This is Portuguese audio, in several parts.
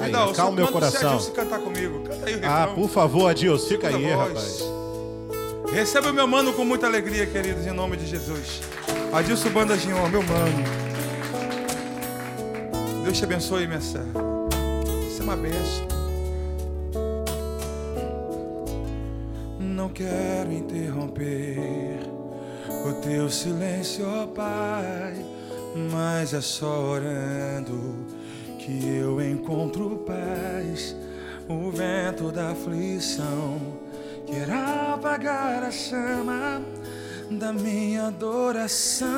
aí. Vidal, Acalma meu coração. Se cantar comigo. Canta aí o refrão. Por favor, Adilson, fica aí, voz. rapaz. Receba o meu mano com muita alegria, queridos, em nome de Jesus. Adilson Banda Ginhor, meu mano. Deus te abençoe, minha serva. Isso é uma bênção. Não quero interromper o teu silêncio, ó Pai, mas é só orando que eu encontro paz. O vento da aflição quer apagar a chama da minha adoração.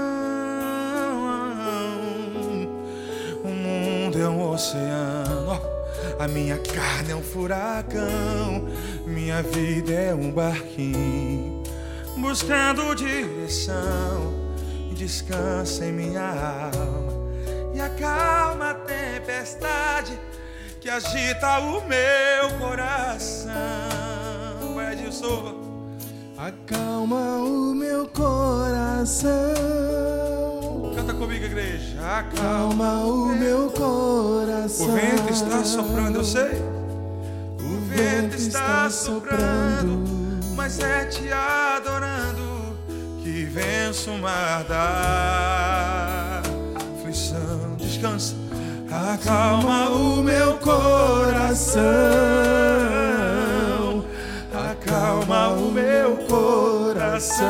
O mundo é um oceano, a minha carne é um furacão, minha vida é um barquinho buscando direção. Descansa em minha alma e acalma a tempestade que agita o meu coração. Vai, Adilson. Acalma o meu coração. Canta comigo, igreja. Acalma o meu coração. O vento está soprando, eu sei. O vento está soprando, mas é te adorando que venço o mar da aflição. Descansa. Acalma o meu coração. Acalma o meu coração.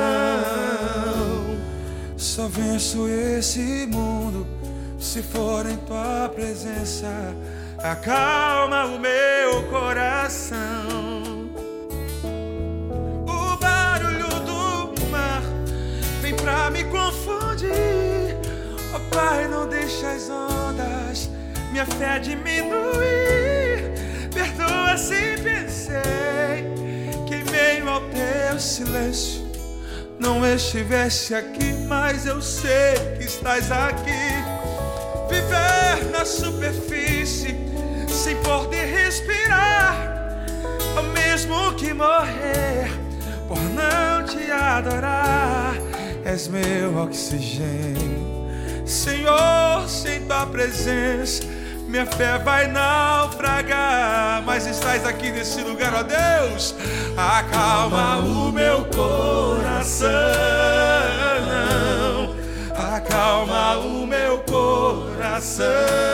Só venço esse mundo se for em tua presença. Acalma o meu coração. O barulho do mar vem pra me confundir. Ó Pai, não deixa as ondas minha fé diminuir. Perdoa se pensei que em meio ao teu silêncio não estivesse aqui, mas eu sei que estás aqui. Viver na superfície sem poder respirar, ou mesmo que morrer por não te adorar. És meu oxigênio, Senhor, sem tua presença minha fé vai naufragar. Mas estás aqui nesse lugar, ó Deus. Acalma o meu coração. Acalma o meu coração.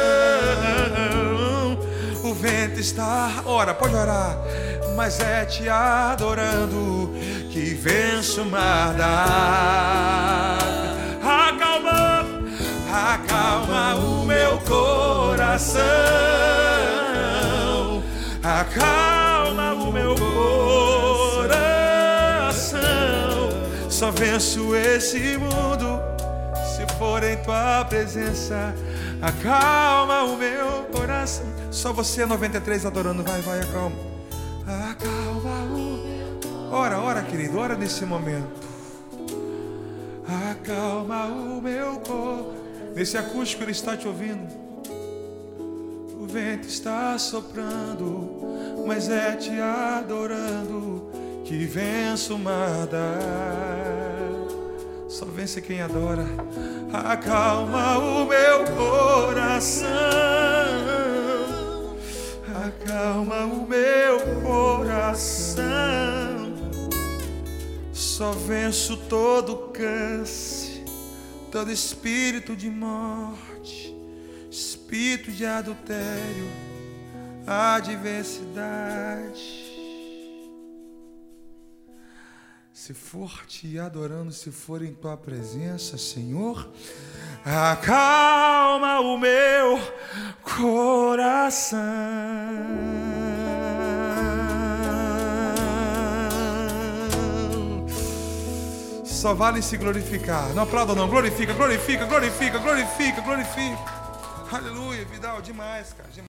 O vento está, ora, pode orar, mas é te adorando que venço o mar da... Acalma o meu coração. Acalma o meu coração. Só venço esse mundo se for em tua presença. Acalma o meu coração. Só você, 93, adorando. Vai, vai, acalma. Acalma o... Ora, querido, ora nesse momento. Acalma o meu coração. Nesse acústico ele está te ouvindo. O vento está soprando, mas é te adorando que venço o mar da... Só vence quem adora. Acalma o meu coração. Acalma o meu coração. Só venço todo câncer, todo espírito de morte, espírito de adultério, adversidade. Se for te adorando, se for em tua presença, Senhor, acalma o meu coração. Só vale se glorificar. Não aplauda não, glorifica, glorifica, glorifica, glorifica, glorifica. Aleluia, Vidal, demais, cara.